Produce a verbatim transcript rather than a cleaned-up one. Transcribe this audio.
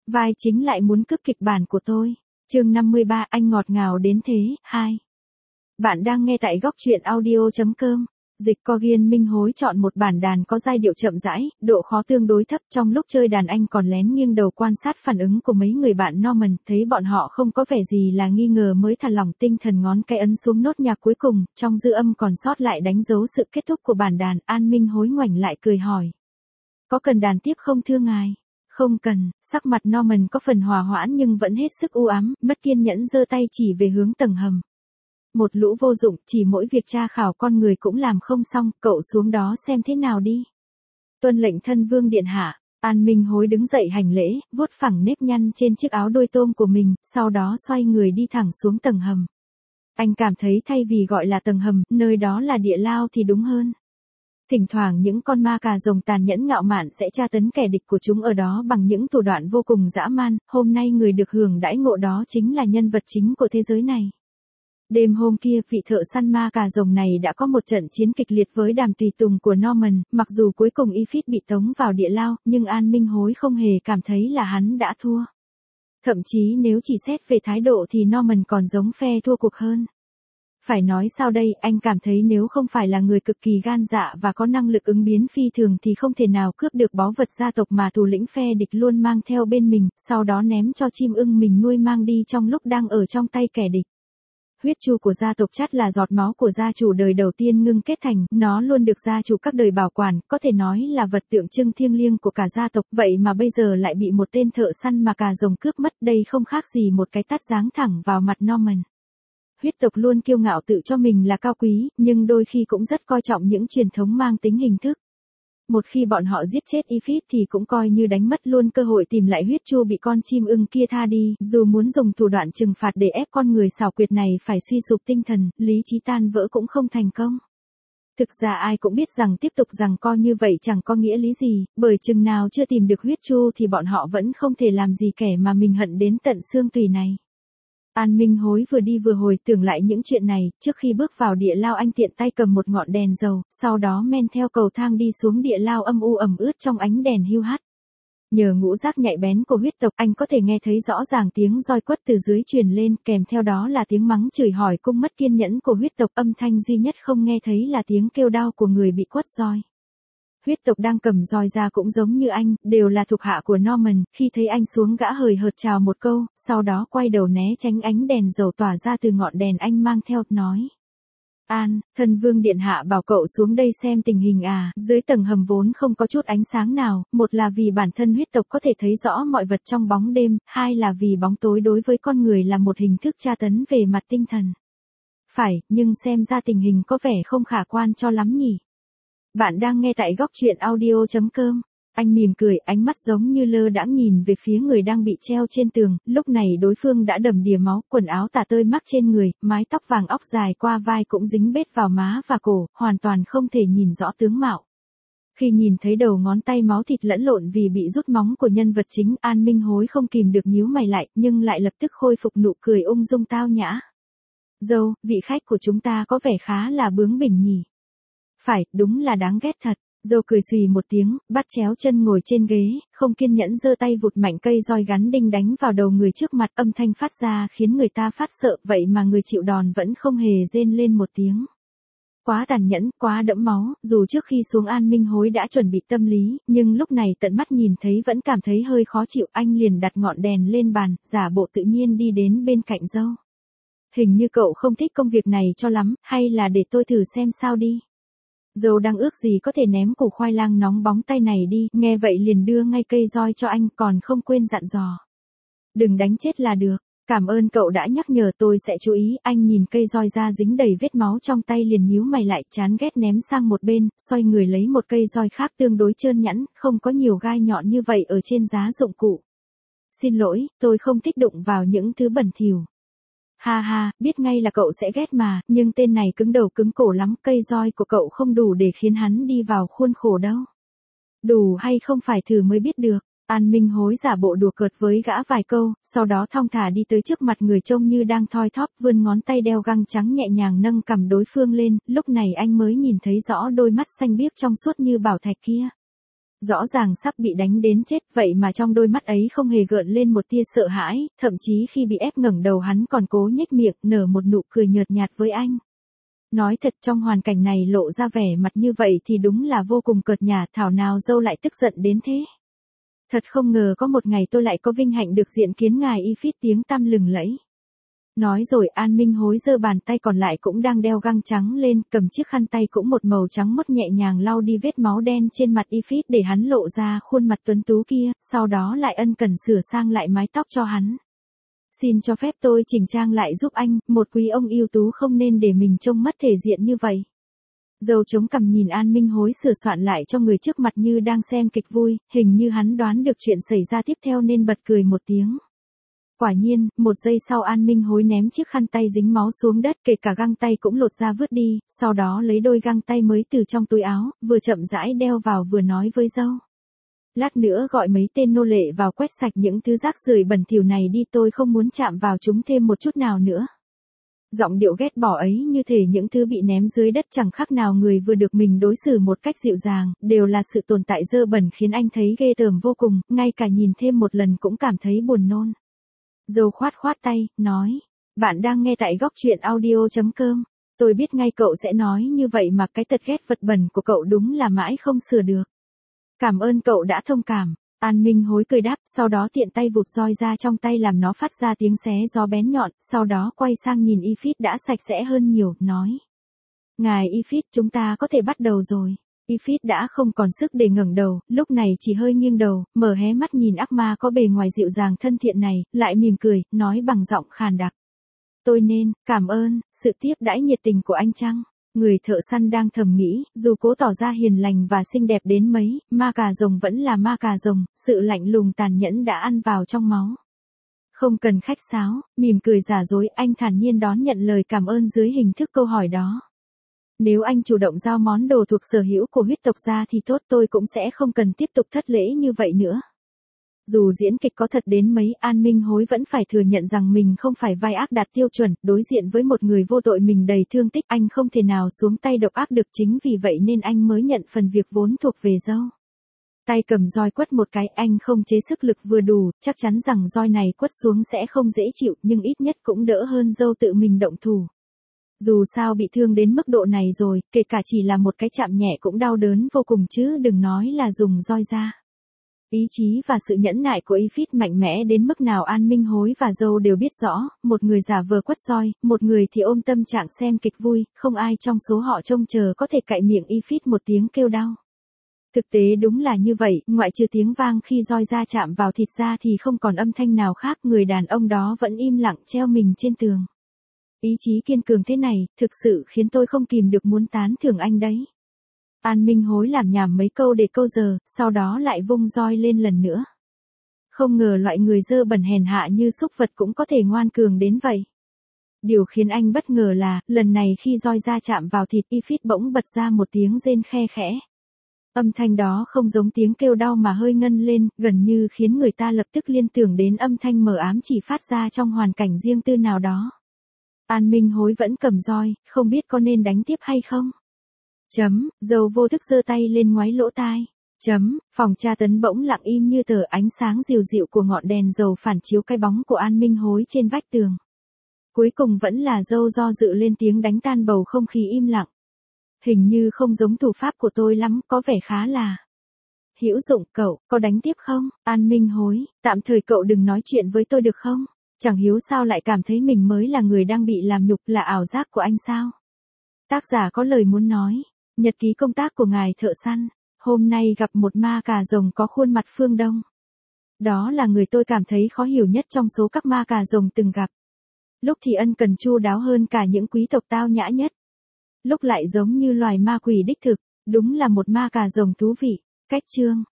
Vai chính lại muốn cướp kịch bản của tôi. Chương năm mươi ba, anh ngọt ngào đến thế, hai. Bạn đang nghe tại góc truyện audio chấm com. Dịch Cogian Minh Hối chọn một bản đàn có giai điệu chậm rãi, độ khó tương đối thấp. Trong lúc chơi đàn anh còn lén nghiêng đầu quan sát phản ứng của mấy người bạn Norman, thấy bọn họ không có vẻ gì là nghi ngờ mới thả lỏng tinh thần ngón cái ấn xuống nốt nhạc cuối cùng, trong dư âm còn sót lại đánh dấu sự kết thúc của bản đàn. An Minh Hối ngoảnh lại cười hỏi. Có cần đàn tiếp không thưa ngài? Không cần, sắc mặt Norman có phần hòa hoãn nhưng vẫn hết sức u ám, mất kiên nhẫn giơ tay chỉ về hướng tầng hầm. Một lũ vô dụng, chỉ mỗi việc tra khảo con người cũng làm không xong, cậu xuống đó xem thế nào đi. Tuân lệnh thân vương điện hạ. An Minh Hối đứng dậy hành lễ, vuốt phẳng nếp nhăn trên chiếc áo đôi tôm của mình, sau đó xoay người đi thẳng xuống tầng hầm. Anh cảm thấy thay vì gọi là tầng hầm, nơi đó là địa lao thì đúng hơn. Thỉnh thoảng những con ma cà rồng tàn nhẫn ngạo mạn sẽ tra tấn kẻ địch của chúng ở đó bằng những thủ đoạn vô cùng dã man, hôm nay người được hưởng đãi ngộ đó chính là nhân vật chính của thế giới này. Đêm hôm kia, vị thợ săn ma cà rồng này đã có một trận chiến kịch liệt với đàm tùy tùng của Norman, mặc dù cuối cùng Ifrit bị tống vào địa lao, nhưng An Minh Hối không hề cảm thấy là hắn đã thua. Thậm chí nếu chỉ xét về thái độ thì Norman còn giống phe thua cuộc hơn. Phải nói sao đây, anh cảm thấy nếu không phải là người cực kỳ gan dạ và có năng lực ứng biến phi thường thì không thể nào cướp được báu vật gia tộc mà thủ lĩnh phe địch luôn mang theo bên mình, sau đó ném cho chim ưng mình nuôi mang đi trong lúc đang ở trong tay kẻ địch. Huyết chu của gia tộc chắt là giọt máu của gia chủ đời đầu tiên ngưng kết thành, nó luôn được gia chủ các đời bảo quản, có thể nói là vật tượng trưng thiêng liêng của cả gia tộc, vậy mà bây giờ lại bị một tên thợ săn mà cà rồng cướp mất, đây không khác gì một cái tát giáng thẳng vào mặt Norman. Huyết tộc luôn kiêu ngạo tự cho mình là cao quý, nhưng đôi khi cũng rất coi trọng những truyền thống mang tính hình thức. Một khi bọn họ giết chết Ifrit thì cũng coi như đánh mất luôn cơ hội tìm lại huyết chu bị con chim ưng kia tha đi, dù muốn dùng thủ đoạn trừng phạt để ép con người xảo quyệt này phải suy sụp tinh thần, lý trí tan vỡ cũng không thành công. Thực ra ai cũng biết rằng tiếp tục giằng co như vậy chẳng có nghĩa lý gì, bởi chừng nào chưa tìm được huyết chu thì bọn họ vẫn không thể làm gì kẻ mà mình hận đến tận xương tủy này. An Minh Hối vừa đi vừa hồi tưởng lại những chuyện này, trước khi bước vào địa lao anh tiện tay cầm một ngọn đèn dầu, sau đó men theo cầu thang đi xuống địa lao âm u ẩm ướt trong ánh đèn hiu hắt. Nhờ ngũ giác nhạy bén của huyết tộc, anh có thể nghe thấy rõ ràng tiếng roi quất từ dưới truyền lên, kèm theo đó là tiếng mắng chửi hỏi cung mất kiên nhẫn của huyết tộc, âm thanh duy nhất không nghe thấy là tiếng kêu đau của người bị quất roi. Huyết tộc đang cầm roi ra cũng giống như anh, đều là thuộc hạ của Norman, khi thấy anh xuống gã hời hợt chào một câu, sau đó quay đầu né tránh ánh đèn dầu tỏa ra từ ngọn đèn anh mang theo, nói. An, thân vương điện hạ bảo cậu xuống đây xem tình hình à, dưới tầng hầm vốn không có chút ánh sáng nào, một là vì bản thân huyết tộc có thể thấy rõ mọi vật trong bóng đêm, hai là vì bóng tối đối với con người là một hình thức tra tấn về mặt tinh thần. Phải, nhưng xem ra tình hình có vẻ không khả quan cho lắm nhỉ. Bạn đang nghe tại góc truyện audio chấm com. Anh mỉm cười, ánh mắt giống như lơ đãng nhìn về phía người đang bị treo trên tường, lúc này đối phương đã đầm đìa máu, quần áo tả tơi mắc trên người, mái tóc vàng óc dài qua vai cũng dính bết vào má và cổ, hoàn toàn không thể nhìn rõ tướng mạo. Khi nhìn thấy đầu ngón tay máu thịt lẫn lộn vì bị rút móng của nhân vật chính, An Minh Hối không kìm được nhíu mày lại, nhưng lại lập tức khôi phục nụ cười ung dung tao nhã. Dâu, vị khách của chúng ta có vẻ khá là bướng bỉnh nhỉ. Phải, đúng là đáng ghét thật. Dâu cười xùy một tiếng, bắt chéo chân ngồi trên ghế, không kiên nhẫn giơ tay vụt mạnh cây roi gắn đinh đánh vào đầu người trước mặt, âm thanh phát ra khiến người ta phát sợ, vậy mà người chịu đòn vẫn không hề rên lên một tiếng. Quá tàn nhẫn, quá đẫm máu, dù trước khi xuống An Minh Hối đã chuẩn bị tâm lý, nhưng lúc này tận mắt nhìn thấy vẫn cảm thấy hơi khó chịu, anh liền đặt ngọn đèn lên bàn, giả bộ tự nhiên đi đến bên cạnh dâu. Hình như cậu không thích công việc này cho lắm, hay là để tôi thử xem sao đi. Dâu đang ước gì có thể ném củ khoai lang nóng bóng tay này đi, nghe vậy liền đưa ngay cây roi cho anh, còn không quên dặn dò. Đừng đánh chết là được, cảm ơn cậu đã nhắc nhở, tôi sẽ chú ý. Anh nhìn cây roi ra dính đầy vết máu trong tay liền nhíu mày lại, chán ghét ném sang một bên, xoay người lấy một cây roi khác tương đối trơn nhẵn, không có nhiều gai nhọn như vậy ở trên giá dụng cụ. Xin lỗi, tôi không thích đụng vào những thứ bẩn thỉu. Ha ha, biết ngay là cậu sẽ ghét mà, nhưng tên này cứng đầu cứng cổ lắm, cây roi của cậu không đủ để khiến hắn đi vào khuôn khổ đâu. Đủ hay không phải thử mới biết được. An Minh Hối giả bộ đùa cợt với gã vài câu, sau đó thong thả đi tới trước mặt người trông như đang thoi thóp, vươn ngón tay đeo găng trắng nhẹ nhàng nâng cằm đối phương lên, lúc này anh mới nhìn thấy rõ đôi mắt xanh biếc trong suốt như bảo thạch kia. Rõ ràng sắp bị đánh đến chết vậy mà trong đôi mắt ấy không hề gợn lên một tia sợ hãi, thậm chí khi bị ép ngẩng đầu hắn còn cố nhếch miệng nở một nụ cười nhợt nhạt với anh. Nói thật trong hoàn cảnh này lộ ra vẻ mặt như vậy thì đúng là vô cùng cợt nhả, thảo nào dâu lại tức giận đến thế. Thật không ngờ có một ngày tôi lại có vinh hạnh được diện kiến ngài Ifit tiếng tăm lừng lẫy. Nói rồi An Minh Hối giơ bàn tay còn lại cũng đang đeo găng trắng lên, cầm chiếc khăn tay cũng một màu trắng mốt nhẹ nhàng lau đi vết máu đen trên mặt Ifit để hắn lộ ra khuôn mặt tuấn tú kia, sau đó lại ân cần sửa sang lại mái tóc cho hắn. Xin cho phép tôi chỉnh trang lại giúp anh, một quý ông ưu tú không nên để mình trông mất thể diện như vậy. Dâu chống cằm nhìn An Minh Hối sửa soạn lại cho người trước mặt như đang xem kịch vui, hình như hắn đoán được chuyện xảy ra tiếp theo nên bật cười một tiếng. Quả nhiên, một giây sau An Minh Hối ném chiếc khăn tay dính máu xuống đất, kể cả găng tay cũng lột ra vứt đi, sau đó lấy đôi găng tay mới từ trong túi áo, vừa chậm rãi đeo vào vừa nói với dâu. Lát nữa gọi mấy tên nô lệ vào quét sạch những thứ rác rưởi bẩn thỉu này đi, tôi không muốn chạm vào chúng thêm một chút nào nữa. Giọng điệu ghét bỏ ấy như thể những thứ bị ném dưới đất chẳng khác nào người vừa được mình đối xử một cách dịu dàng, đều là sự tồn tại dơ bẩn khiến anh thấy ghê tởm vô cùng, ngay cả nhìn thêm một lần cũng cảm thấy buồn nôn. Dâu khoát khoát tay, nói, bạn đang nghe tại góc truyện audio chấm com, tôi biết ngay cậu sẽ nói như vậy mà cái tật ghét vật bẩn của cậu đúng là mãi không sửa được. Cảm ơn cậu đã thông cảm. An Minh Hối cười đáp, sau đó tiện tay vụt roi ra trong tay làm nó phát ra tiếng xé gió bén nhọn, sau đó quay sang nhìn Ifit đã sạch sẽ hơn nhiều, nói. Ngài Ifit, chúng ta có thể bắt đầu rồi. Ifit đã không còn sức để ngẩng đầu, lúc này chỉ hơi nghiêng đầu, mở hé mắt nhìn ác ma có bề ngoài dịu dàng thân thiện này, lại mỉm cười, nói bằng giọng khàn đặc. Tôi nên, cảm ơn, sự tiếp đãi nhiệt tình của anh chăng? Người thợ săn đang thầm nghĩ, dù cố tỏ ra hiền lành và xinh đẹp đến mấy, ma cà rồng vẫn là ma cà rồng, sự lạnh lùng tàn nhẫn đã ăn vào trong máu. Không cần khách sáo, mỉm cười giả dối, anh thản nhiên đón nhận lời cảm ơn dưới hình thức câu hỏi đó. Nếu anh chủ động giao món đồ thuộc sở hữu của huyết tộc ra thì tốt, tôi cũng sẽ không cần tiếp tục thất lễ như vậy nữa. Dù diễn kịch có thật đến mấy, An Minh Hối vẫn phải thừa nhận rằng mình không phải vai ác đạt tiêu chuẩn, đối diện với một người vô tội mình đầy thương tích, anh không thể nào xuống tay độc ác được, chính vì vậy nên anh mới nhận phần việc vốn thuộc về dâu. Tay cầm roi quất một cái, anh không chế sức lực vừa đủ, chắc chắn rằng roi này quất xuống sẽ không dễ chịu, nhưng ít nhất cũng đỡ hơn dâu tự mình động thủ. Dù sao bị thương đến mức độ này rồi, kể cả chỉ là một cái chạm nhẹ cũng đau đớn vô cùng chứ đừng nói là dùng roi ra. Ý chí và sự nhẫn nại của Ifit mạnh mẽ đến mức nào An Minh Hối và dâu đều biết rõ, một người giả vờ quất roi, một người thì ôm tâm trạng xem kịch vui, không ai trong số họ trông chờ có thể cạy miệng Ifit một tiếng kêu đau. Thực tế đúng là như vậy, ngoại trừ tiếng vang khi roi da chạm vào thịt da thì không còn âm thanh nào khác, người đàn ông đó vẫn im lặng treo mình trên tường. Ý chí kiên cường thế này, thực sự khiến tôi không kìm được muốn tán thưởng anh đấy. An Minh Hối làm nhảm mấy câu để câu giờ, sau đó lại vung roi lên lần nữa. Không ngờ loại người dơ bẩn hèn hạ như súc vật cũng có thể ngoan cường đến vậy. Điều khiến anh bất ngờ là, lần này khi roi da chạm vào thịt, Ifit bỗng bật ra một tiếng rên khe khẽ. Âm thanh đó không giống tiếng kêu đau mà hơi ngân lên, gần như khiến người ta lập tức liên tưởng đến âm thanh mờ ám chỉ phát ra trong hoàn cảnh riêng tư nào đó. An Minh Hối vẫn cầm roi, không biết có nên đánh tiếp hay không. Chấm, dâu vô thức giơ tay lên ngoáy lỗ tai. Chấm, phòng tra tấn bỗng lặng im như tờ, ánh sáng dịu dịu của ngọn đèn dầu phản chiếu cái bóng của An Minh Hối trên vách tường. Cuối cùng vẫn là dâu do dự lên tiếng đánh tan bầu không khí im lặng. Hình như không giống thủ pháp của tôi lắm, có vẻ khá là hữu dụng. Cậu, có đánh tiếp không? An Minh Hối, tạm thời cậu đừng nói chuyện với tôi được không? Chẳng hiếu sao lại cảm thấy mình mới là người đang bị làm nhục, là ảo giác của anh sao? Tác giả có lời muốn nói. Nhật ký công tác của ngài thợ săn. Hôm nay gặp một ma cà rồng có khuôn mặt phương Đông. Đó là người tôi cảm thấy khó hiểu nhất trong số các ma cà rồng từng gặp. Lúc thì ân cần chu đáo hơn cả những quý tộc tao nhã nhất. Lúc lại giống như loài ma quỷ đích thực, đúng là một ma cà rồng thú vị. Cách chương